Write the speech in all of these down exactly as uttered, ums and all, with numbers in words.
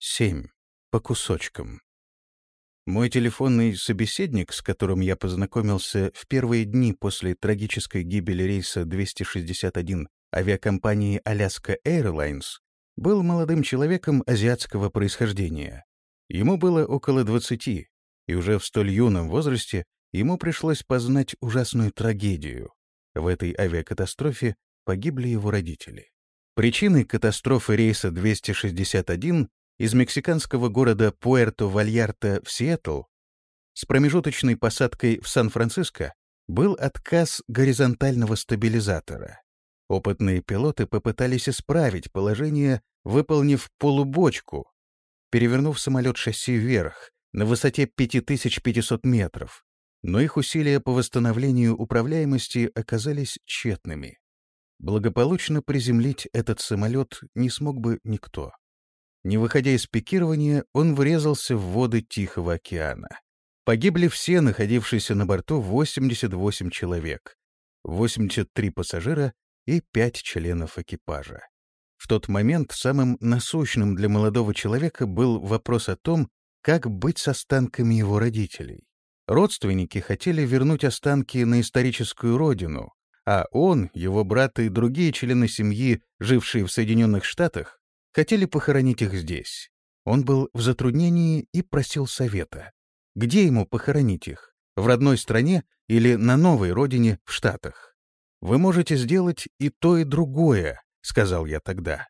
Семь. По кусочкам. Мой телефонный собеседник, с которым я познакомился в первые дни после трагической гибели рейса двести шестьдесят один авиакомпании Alaska Airlines, был молодым человеком азиатского происхождения. Ему было около двадцати, и уже в столь юном возрасте ему пришлось познать ужасную трагедию. В этой авиакатастрофе погибли его родители. Причиной катастрофы рейса двести шестьдесят один из мексиканского города Пуэрто-Вальярта в Сиэтл с промежуточной посадкой в Сан-Франциско был отказ горизонтального стабилизатора. Опытные пилоты попытались исправить положение, выполнив полубочку, перевернув самолет шасси вверх на высоте пять тысяч пятьсот метров, но их усилия по восстановлению управляемости оказались тщетными. Благополучно приземлить этот самолет не смог бы никто. Не выходя из пикирования, он врезался в воды Тихого океана. Погибли все находившиеся на борту восемьдесят восемь человек, восемьдесят три пассажира и пять членов экипажа. В тот момент самым насущным для молодого человека был вопрос о том, как быть с останками его родителей. Родственники хотели вернуть останки на историческую родину, а он, его брат и другие члены семьи, жившие в Соединенных Штатах, хотели похоронить их здесь. Он был в затруднении и просил совета. Где ему похоронить их? В родной стране или на новой родине в Штатах? «Вы можете сделать и то, и другое», — сказал я тогда.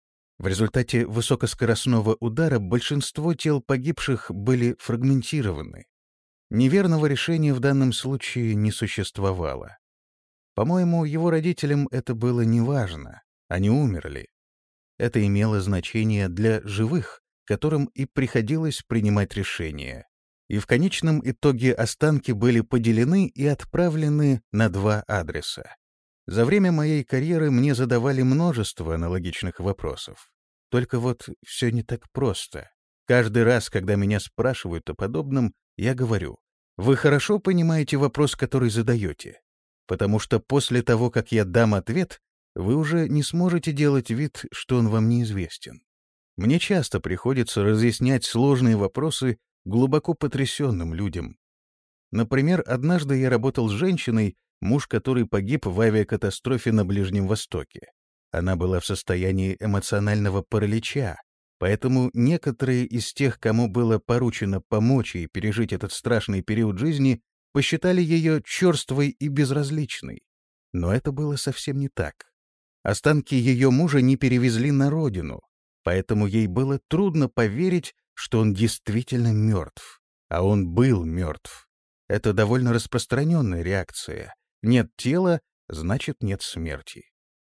В результате высокоскоростного удара большинство тел погибших были фрагментированы. Неверного решения в данном случае не существовало. По-моему, его родителям это было неважно. Они умерли. Это имело значение для живых, которым и приходилось принимать решения. И в конечном итоге останки были поделены и отправлены на два адреса. За время моей карьеры мне задавали множество аналогичных вопросов. Только вот все не так просто. Каждый раз, когда меня спрашивают о подобном, я говорю: «Вы хорошо понимаете вопрос, который задаете? Потому что после того, как я дам ответ, вы уже не сможете делать вид, что он вам неизвестен». Мне часто приходится разъяснять сложные вопросы глубоко потрясенным людям. Например, однажды я работал с женщиной, муж которой погиб в авиакатастрофе на Ближнем Востоке. Она была в состоянии эмоционального паралича, поэтому некоторые из тех, кому было поручено помочь ей пережить этот страшный период жизни, посчитали ее черствой и безразличной. Но это было совсем не так. Останки ее мужа не перевезли на родину, поэтому ей было трудно поверить, что он действительно мертв. А он был мертв. Это довольно распространенная реакция. Нет тела, значит, нет смерти.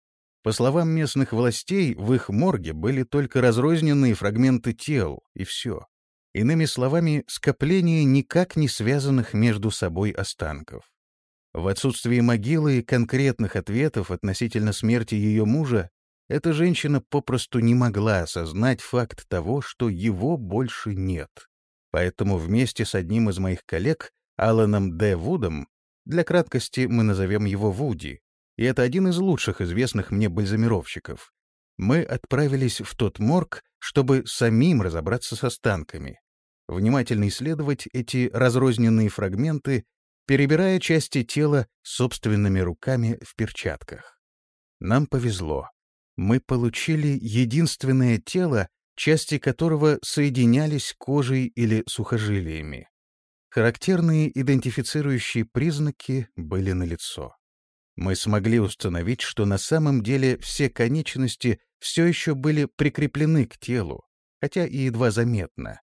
По словам местных властей, в их морге были только разрозненные фрагменты тел, и все. Иными словами, скопление никак не связанных между собой останков. В отсутствии могилы и конкретных ответов относительно смерти ее мужа, эта женщина попросту не могла осознать факт того, что его больше нет. Поэтому вместе с одним из моих коллег, Аланом Д. Вудом, для краткости мы назовем его Вуди, и это один из лучших известных мне бальзамировщиков, мы отправились в тот морг, чтобы самим разобраться с останками, внимательно исследовать эти разрозненные фрагменты, перебирая части тела собственными руками в перчатках. Нам повезло. Мы получили единственное тело, части которого соединялись кожей или сухожилиями. Характерные идентифицирующие признаки были налицо. Мы смогли установить, что на самом деле все конечности все еще были прикреплены к телу, хотя и едва заметно.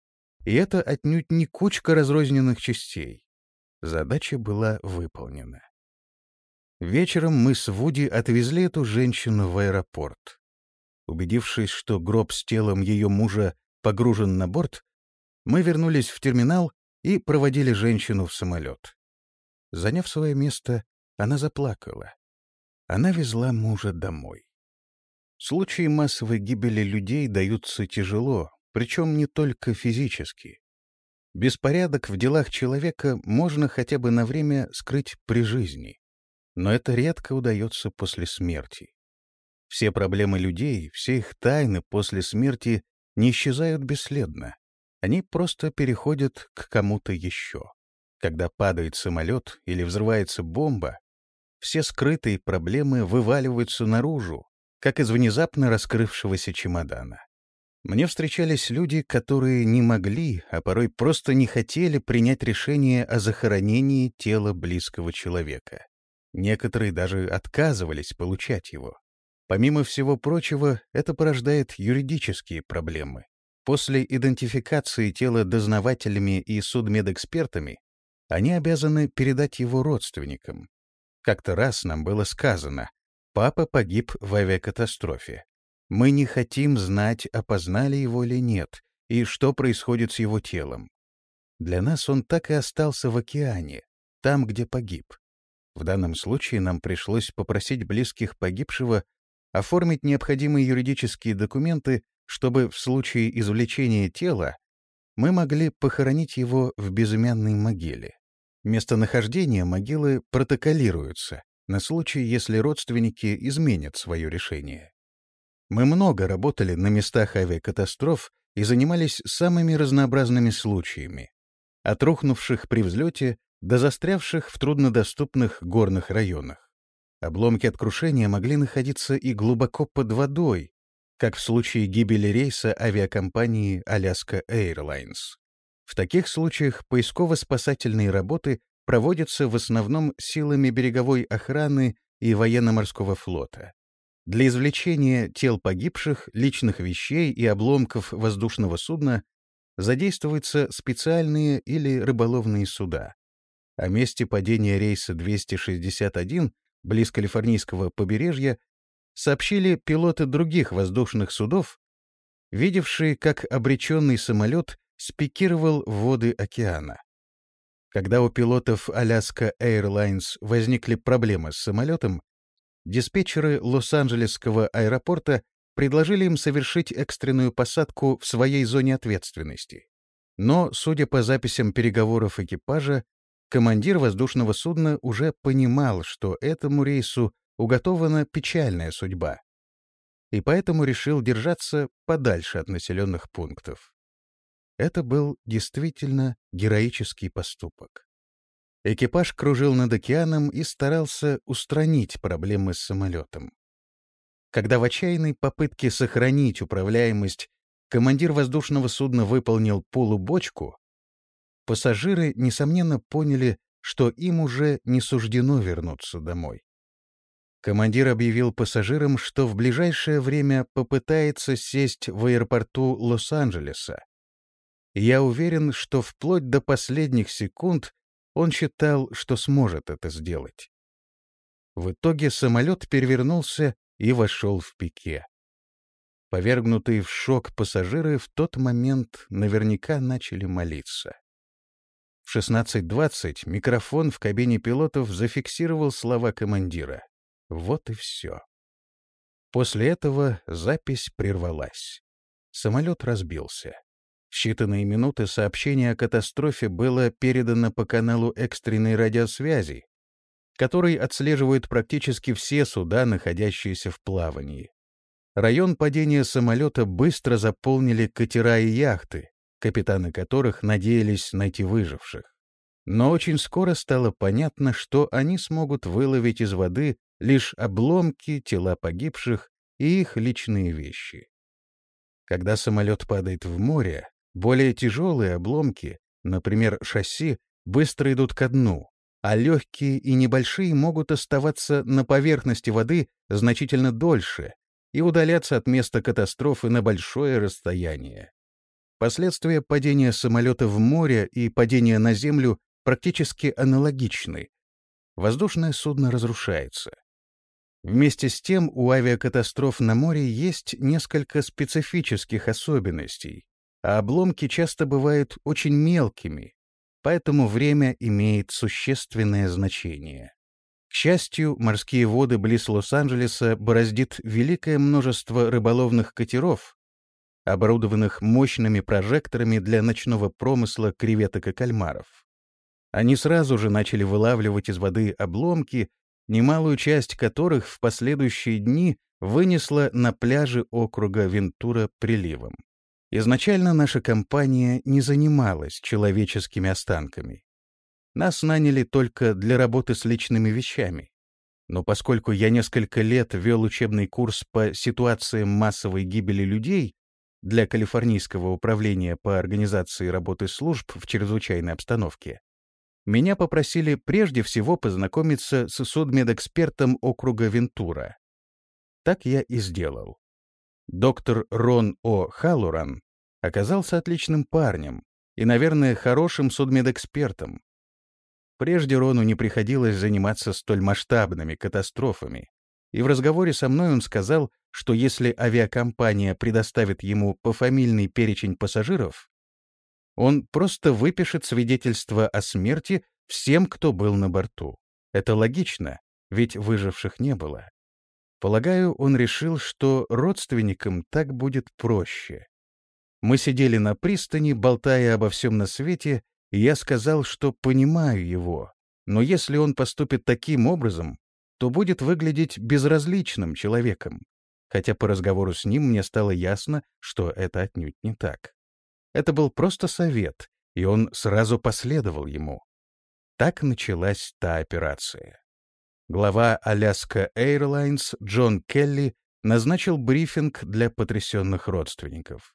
И это отнюдь не кучка разрозненных частей. Задача была выполнена. Вечером мы с Вуди отвезли эту женщину в аэропорт. Убедившись, что гроб с телом ее мужа погружен на борт, мы вернулись в терминал и проводили женщину в самолет. Заняв свое место, она заплакала. Она везла мужа домой. Случаи массовой гибели людей даются тяжело, причем не только физически. Беспорядок в делах человека можно хотя бы на время скрыть при жизни, но это редко удается после смерти. Все проблемы людей, все их тайны после смерти не исчезают бесследно. Они просто переходят к кому-то еще. Когда падает самолет или взрывается бомба, все скрытые проблемы вываливаются наружу, как из внезапно раскрывшегося чемодана. Мне встречались люди, которые не могли, а порой просто не хотели принять решение о захоронении тела близкого человека. Некоторые даже отказывались получать его. Помимо всего прочего, это порождает юридические проблемы. После идентификации тела дознавателями и судмедэкспертами они обязаны передать его родственникам. Как-то раз нам было сказано: «Папа погиб в авиакатастрофе. Мы не хотим знать, опознали его или нет, и что происходит с его телом». Для нас он так и остался в океане, там, где погиб. В данном случае нам пришлось попросить близких погибшего оформить необходимые юридические документы, чтобы в случае извлечения тела мы могли похоронить его в безымянной могиле. Местонахождение могилы протоколируется на случай, если родственники изменят свое решение. Мы много работали на местах авиакатастроф и занимались самыми разнообразными случаями, от рухнувших при взлете до застрявших в труднодоступных горных районах. Обломки от крушения могли находиться и глубоко под водой, как в случае гибели рейса авиакомпании Alaska Airlines. В таких случаях поисково-спасательные работы проводятся в основном силами береговой охраны и военно-морского флота. Для извлечения тел погибших, личных вещей и обломков воздушного судна задействуются специальные или рыболовные суда. О месте падения рейса двести шестьдесят один близ Калифорнийского побережья сообщили пилоты других воздушных судов, видевшие, как обреченный самолет спикировал в воды океана. Когда у пилотов Alaska Airlines возникли проблемы с самолетом, диспетчеры Лос-Анджелесского аэропорта предложили им совершить экстренную посадку в своей зоне ответственности. Но, судя по записям переговоров экипажа, командир воздушного судна уже понимал, что этому рейсу уготована печальная судьба, и поэтому решил держаться подальше от населенных пунктов. Это был действительно героический поступок. Экипаж кружил над океаном и старался устранить проблемы с самолетом. Когда в отчаянной попытке сохранить управляемость командир воздушного судна выполнил полубочку, пассажиры, несомненно, поняли, что им уже не суждено вернуться домой. Командир объявил пассажирам, что в ближайшее время попытается сесть в аэропорту Лос-Анджелеса. Я уверен, что вплоть до последних секунд он считал, что сможет это сделать. В итоге самолет перевернулся и вошел в пике. Повергнутые в шок пассажиры в тот момент наверняка начали молиться. В шестнадцать двадцать микрофон в кабине пилотов зафиксировал слова командира. Вот и все. После этого запись прервалась. Самолет разбился. В считанные минуты сообщение о катастрофе было передано по каналу экстренной радиосвязи, который отслеживает практически все суда, находящиеся в плавании. Район падения самолета быстро заполнили катера и яхты, капитаны которых надеялись найти выживших. Но очень скоро стало понятно, что они смогут выловить из воды лишь обломки, тела погибших и их личные вещи. Когда самолет падает в море, более тяжелые обломки, например, шасси, быстро идут ко дну, а легкие и небольшие могут оставаться на поверхности воды значительно дольше и удаляться от места катастрофы на большое расстояние. Последствия падения самолета в море и падения на землю практически аналогичны. Воздушное судно разрушается. Вместе с тем у авиакатастроф на море есть несколько специфических особенностей, а обломки часто бывают очень мелкими, поэтому время имеет существенное значение. К счастью, морские воды близ Лос-Анджелеса бороздит великое множество рыболовных катеров, оборудованных мощными прожекторами для ночного промысла креветок и кальмаров. Они сразу же начали вылавливать из воды обломки, немалую часть которых в последующие дни вынесло на пляжи округа Вентура приливом. Изначально наша компания не занималась человеческими останками. Нас наняли только для работы с личными вещами. Но поскольку я несколько лет вел учебный курс по ситуациям массовой гибели людей для Калифорнийского управления по организации работы служб в чрезвычайной обстановке, меня попросили прежде всего познакомиться с судмедэкспертом округа Вентура. Так я и сделал. Доктор Рон О. Халлоран оказался отличным парнем и, наверное, хорошим судмедэкспертом. Прежде Рону не приходилось заниматься столь масштабными катастрофами, и в разговоре со мной он сказал, что если авиакомпания предоставит ему пофамильный перечень пассажиров, он просто выпишет свидетельство о смерти всем, кто был на борту. Это логично, ведь выживших не было. Полагаю, он решил, что родственникам так будет проще. Мы сидели на пристани, болтая обо всем на свете, и я сказал, что понимаю его, но если он поступит таким образом, то будет выглядеть безразличным человеком, хотя по разговору с ним мне стало ясно, что это отнюдь не так. Это был просто совет, и он сразу последовал ему. Так началась та операция. Глава Alaska Airlines Джон Келли назначил брифинг для потрясенных родственников.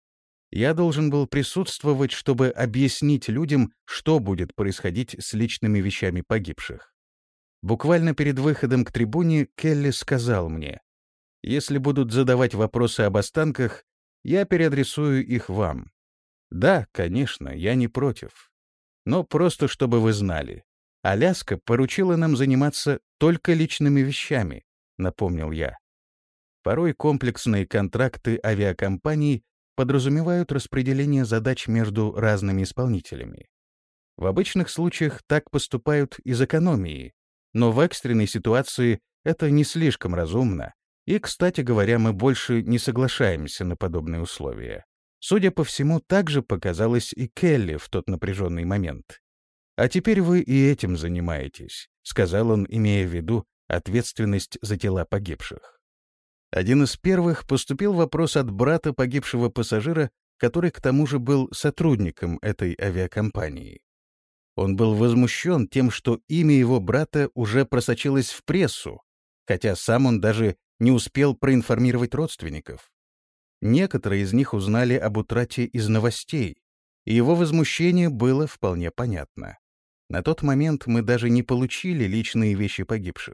Я должен был присутствовать, чтобы объяснить людям, что будет происходить с личными вещами погибших. Буквально перед выходом к трибуне Келли сказал мне: «Если будут задавать вопросы об останках, я переадресую их вам. Да, конечно, я не против. Но просто чтобы вы знали, Аляска поручила нам заниматься только личными вещами», — напомнил я. Порой комплексные контракты авиакомпаний подразумевают распределение задач между разными исполнителями. В обычных случаях так поступают из экономии, но в экстренной ситуации это не слишком разумно, и, кстати говоря, мы больше не соглашаемся на подобные условия. Судя по всему, так же показалось и Келли в тот напряженный момент. «А теперь вы и этим занимаетесь», — сказал он, имея в виду ответственность за тела погибших. Один из первых поступил вопрос от брата погибшего пассажира, который к тому же был сотрудником этой авиакомпании. Он был возмущен тем, что имя его брата уже просочилось в прессу, хотя сам он даже не успел проинформировать родственников. Некоторые из них узнали об утрате из новостей, и его возмущение было вполне понятно. На тот момент мы даже не получили личные вещи погибших.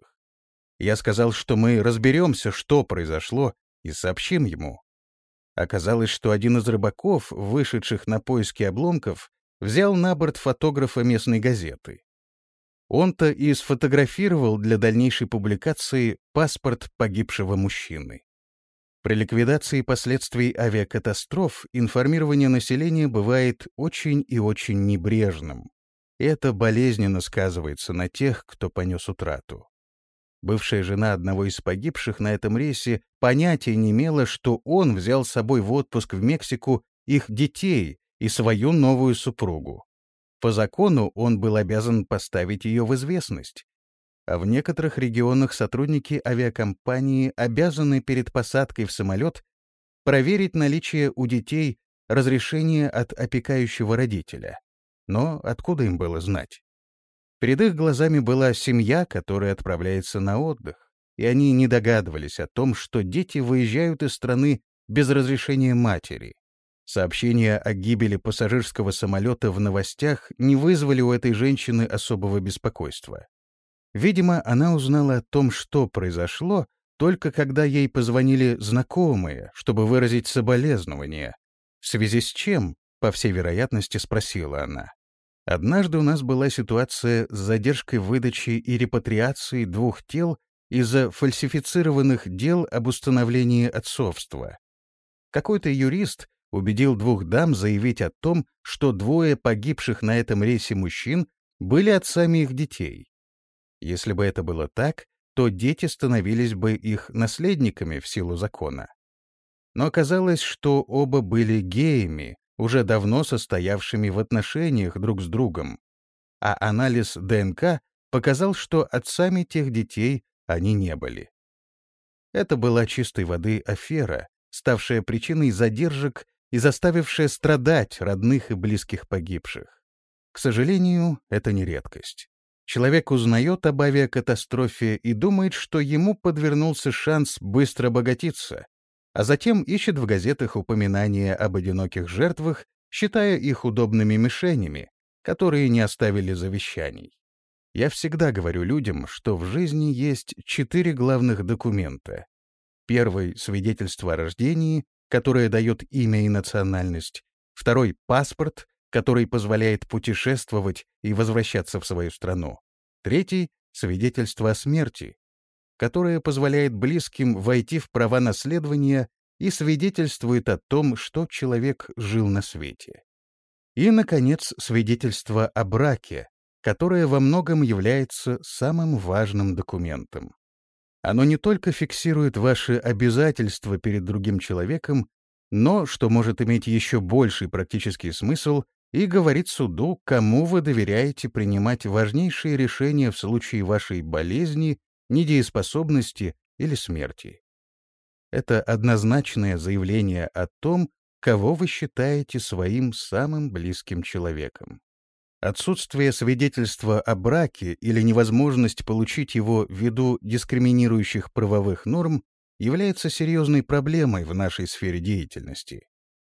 Я сказал, что мы разберемся, что произошло, и сообщим ему. Оказалось, что один из рыбаков, вышедших на поиски обломков, взял на борт фотографа местной газеты. Он-то и сфотографировал для дальнейшей публикации паспорт погибшего мужчины. При ликвидации последствий авиакатастроф информирование населения бывает очень и очень небрежным. И это болезненно сказывается на тех, кто понес утрату. Бывшая жена одного из погибших на этом рейсе понятия не имела, что он взял с собой в отпуск в Мексику их детей и свою новую супругу. По закону он был обязан поставить ее в известность. А в некоторых регионах сотрудники авиакомпании обязаны перед посадкой в самолет проверить наличие у детей разрешения от опекающего родителя. Но откуда им было знать? Перед их глазами была семья, которая отправляется на отдых, и они не догадывались о том, что дети выезжают из страны без разрешения матери. Сообщения о гибели пассажирского самолета в новостях не вызвали у этой женщины особого беспокойства. Видимо, она узнала о том, что произошло, только когда ей позвонили знакомые, чтобы выразить соболезнования. В связи с чем, по всей вероятности, спросила она. Однажды у нас была ситуация с задержкой выдачи и репатриации двух тел из-за фальсифицированных дел об установлении отцовства. Какой-то юрист убедил двух дам заявить о том, что двое погибших на этом рейсе мужчин были отцами их детей. Если бы это было так, то дети становились бы их наследниками в силу закона. Но оказалось, что оба были геями, уже давно состоявшими в отношениях друг с другом, а анализ ДНК показал, что отцами тех детей они не были. Это была чистой воды афера, ставшая причиной задержек и заставившая страдать родных и близких погибших. К сожалению, это не редкость. Человек узнает об авиакатастрофе и думает, что ему подвернулся шанс быстро обогатиться, а затем ищет в газетах упоминания об одиноких жертвах, считая их удобными мишенями, которые не оставили завещаний. Я всегда говорю людям, что в жизни есть четыре главных документа. Первый — свидетельство о рождении, которое дает имя и национальность. Второй — паспорт, который позволяет путешествовать и возвращаться в свою страну. Третий — свидетельство о смерти, которое позволяет близким войти в права наследования и свидетельствует о том, что человек жил на свете. И, наконец, свидетельство о браке, которое во многом является самым важным документом. Оно не только фиксирует ваши обязательства перед другим человеком, но, что может иметь еще больший практический смысл, и говорит суду, кому вы доверяете принимать важнейшие решения в случае вашей болезни, недееспособности или смерти. Это однозначное заявление о том, кого вы считаете своим самым близким человеком. Отсутствие свидетельства о браке или невозможность получить его ввиду дискриминирующих правовых норм является серьезной проблемой в нашей сфере деятельности.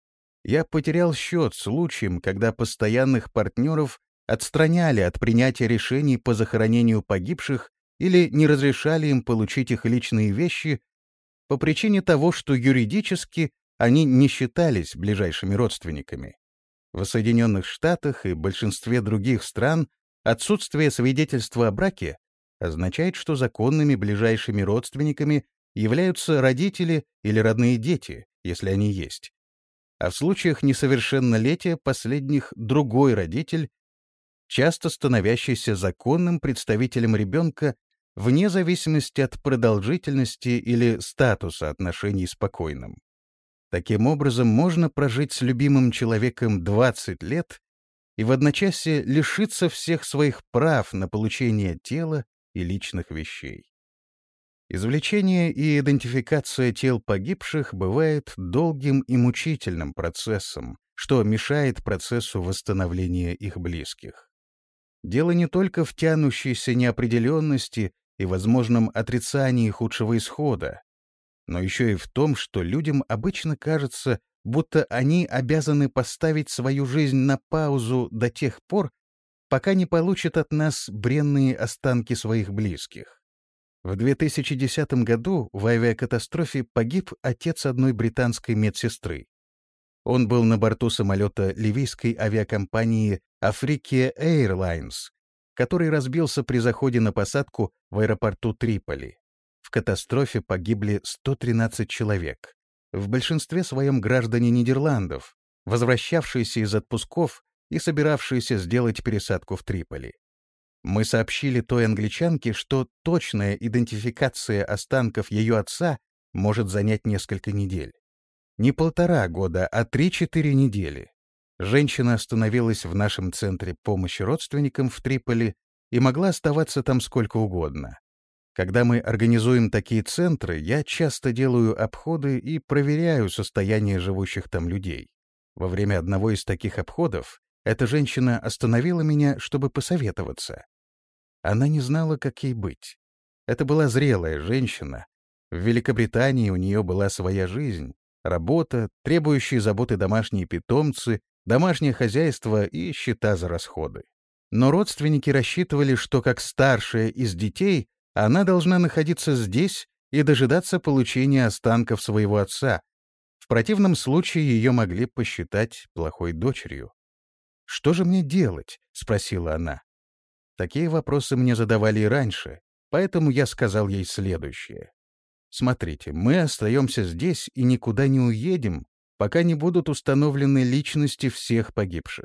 Я потерял счет случаям, когда постоянных партнеров отстраняли от принятия решений по захоронению погибших или не разрешали им получить их личные вещи по причине того, что юридически они не считались ближайшими родственниками. В Соединенных Штатах и большинстве других стран отсутствие свидетельства о браке означает, что законными ближайшими родственниками являются родители или родные дети, если они есть. А в случаях несовершеннолетия последних другой родитель, часто становящийся законным представителем ребенка вне зависимости от продолжительности или статуса отношений с покойным. Таким образом, можно прожить с любимым человеком двадцать лет и в одночасье лишиться всех своих прав на получение тела и личных вещей. Извлечение и идентификация тел погибших бывает долгим и мучительным процессом, что мешает процессу восстановления их близких. Дело не только в тянущейся неопределенности и возможном отрицании худшего исхода, но еще и в том, что людям обычно кажется, будто они обязаны поставить свою жизнь на паузу до тех пор, пока не получат от нас бренные останки своих близких. В две тысячи десятом году в авиакатастрофе погиб отец одной британской медсестры. Он был на борту самолета ливийской авиакомпании Afrique Airlines, который разбился при заходе на посадку в аэропорту Триполи. В катастрофе погибли сто тринадцать человек, в большинстве своем граждане Нидерландов, возвращавшиеся из отпусков и собиравшиеся сделать пересадку в Триполи. Мы сообщили той англичанке, что точная идентификация останков ее отца может занять несколько недель. Не полтора года, а три-четыре недели. Женщина остановилась в нашем центре помощи родственникам в Триполи и могла оставаться там сколько угодно. Когда мы организуем такие центры, я часто делаю обходы и проверяю состояние живущих там людей. Во время одного из таких обходов эта женщина остановила меня, чтобы посоветоваться. Она не знала, как ей быть. Это была зрелая женщина. В Великобритании у нее была своя жизнь, работа, требующие заботы домашние питомцы, домашнее хозяйство и счета за расходы. Но родственники рассчитывали, что как старшая из детей она должна находиться здесь и дожидаться получения останков своего отца. В противном случае ее могли посчитать плохой дочерью. «Что же мне делать?» — спросила она. Такие вопросы мне задавали и раньше, поэтому я сказал ей следующее. «Смотрите, мы остаемся здесь и никуда не уедем, пока не будут установлены личности всех погибших.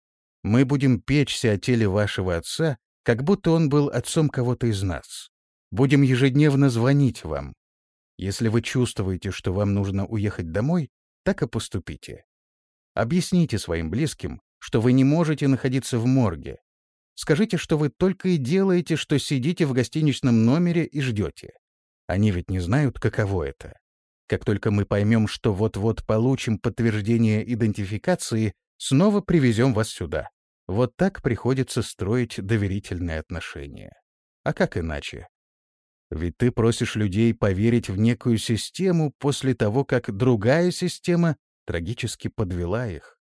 Мы будем печься о теле вашего отца, как будто он был отцом кого-то из нас. Будем ежедневно звонить вам. Если вы чувствуете, что вам нужно уехать домой, так и поступите. Объясните своим близким, что вы не можете находиться в морге. Скажите, что вы только и делаете, что сидите в гостиничном номере и ждете. Они ведь не знают, каково это. Как только мы поймем, что вот-вот получим подтверждение идентификации, снова привезем вас сюда. Вот так приходится строить доверительные отношения. А как иначе? Ведь ты просишь людей поверить в некую систему после того, как другая система трагически подвела их.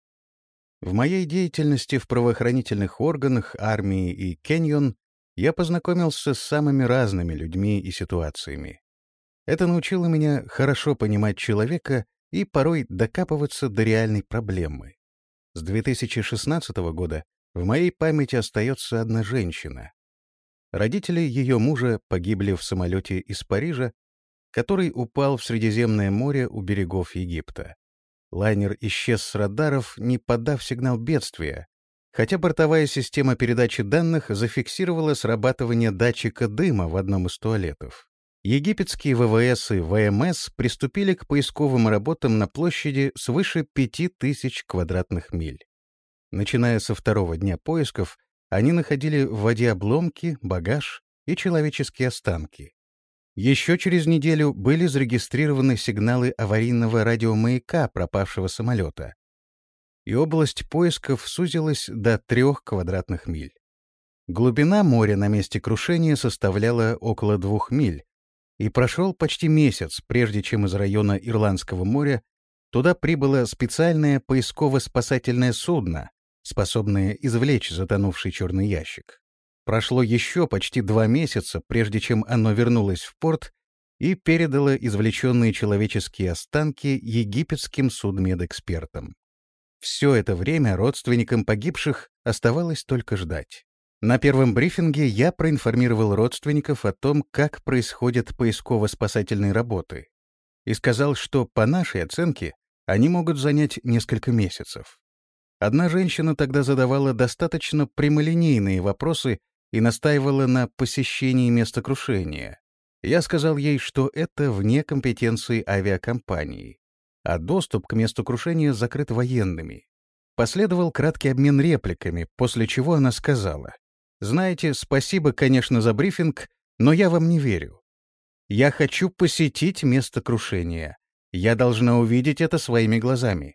В моей деятельности в правоохранительных органах, армии и Canyon я познакомился с самыми разными людьми и ситуациями. Это научило меня хорошо понимать человека и порой докапываться до реальной проблемы. С две тысячи шестнадцатого года в моей памяти остается одна женщина. Родители ее мужа погибли в самолете из Парижа, который упал в Средиземное море у берегов Египта. Лайнер исчез с радаров, не подав сигнал бедствия, хотя бортовая система передачи данных зафиксировала срабатывание датчика дыма в одном из туалетов. Египетские ВВС и ВМС приступили к поисковым работам на площади свыше пяти тысяч квадратных миль. Начиная со второго дня поисков, они находили в воде обломки, багаж и человеческие останки. Еще через неделю были зарегистрированы сигналы аварийного радиомаяка пропавшего самолета, и область поисков сузилась до трех квадратных миль. Глубина моря на месте крушения составляла около двух миль, и прошел почти месяц, прежде чем из района Ирландского моря туда прибыло специальное поисково-спасательное судно, способное извлечь затонувший черный ящик. Прошло еще почти два месяца, прежде чем оно вернулось в порт и передало извлеченные человеческие останки египетским судмедэкспертам. Все это время родственникам погибших оставалось только ждать. На первом брифинге я проинформировал родственников о том, как происходят поисково-спасательные работы, и сказал, что, по нашей оценке, они могут занять несколько месяцев. Одна женщина тогда задавала достаточно прямолинейные вопросы и настаивала на посещении места крушения. Я сказал ей, что это вне компетенции авиакомпании, а доступ к месту крушения закрыт военными. Последовал краткий обмен репликами, после чего она сказала: «Знаете, спасибо, конечно, за брифинг, но я вам не верю. Я хочу посетить место крушения. Я должна увидеть это своими глазами.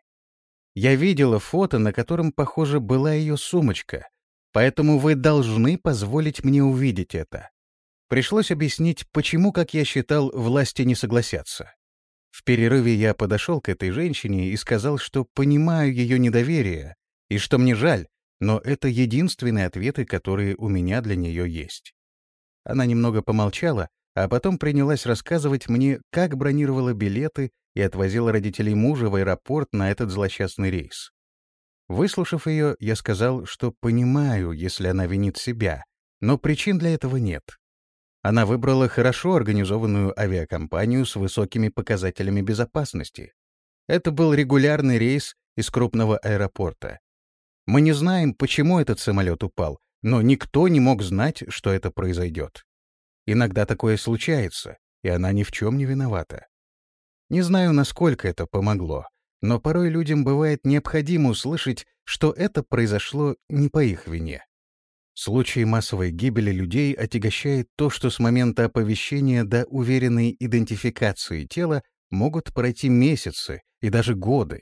Я видела фото, на котором, похоже, была ее сумочка, поэтому вы должны позволить мне увидеть это». Пришлось объяснить, почему, как я считал, власти не согласятся. В перерыве я подошел к этой женщине и сказал, что понимаю ее недоверие и что мне жаль, но это единственные ответы, которые у меня для нее есть. Она немного помолчала, а потом принялась рассказывать мне, как бронировала билеты и отвозила родителей мужа в аэропорт на этот злосчастный рейс. Выслушав ее, я сказал, что понимаю, если она винит себя, но причин для этого нет. Она выбрала хорошо организованную авиакомпанию с высокими показателями безопасности. Это был регулярный рейс из крупного аэропорта. Мы не знаем, почему этот самолет упал, но никто не мог знать, что это произойдет. Иногда такое случается, и она ни в чем не виновата. Не знаю, насколько это помогло, но порой людям бывает необходимо услышать, что это произошло не по их вине. Случаи массовой гибели людей отягощает то, что с момента оповещения до уверенной идентификации тела могут пройти месяцы и даже годы.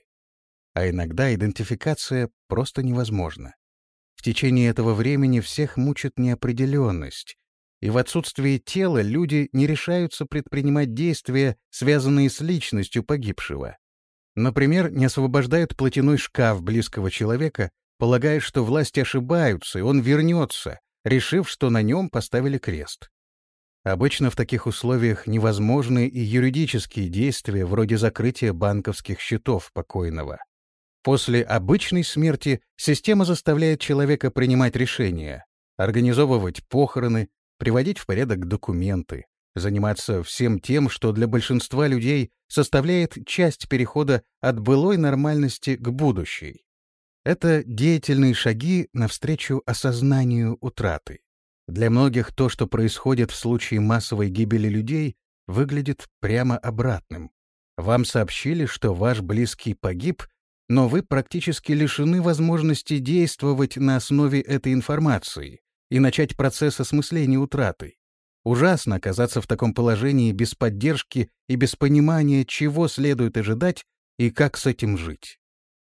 А иногда идентификация просто невозможна. В течение этого времени всех мучит неопределенность, и в отсутствие тела люди не решаются предпринимать действия, связанные с личностью погибшего. Например, не освобождают платяной шкаф близкого человека, полагая, что власти ошибаются, и он вернется, решив, что на нем поставили крест. Обычно в таких условиях невозможны и юридические действия вроде закрытия банковских счетов покойного. После обычной смерти система заставляет человека принимать решения, организовывать похороны, приводить в порядок документы, заниматься всем тем, что для большинства людей составляет часть перехода от былой нормальности к будущей. Это деятельные шаги навстречу осознанию утраты. Для многих то, что происходит в случае массовой гибели людей, выглядит прямо обратным. Вам сообщили, что ваш близкий погиб, но вы практически лишены возможности действовать на основе этой информации и начать процесс осмысления утраты. Ужасно оказаться в таком положении без поддержки и без понимания, чего следует ожидать и как с этим жить.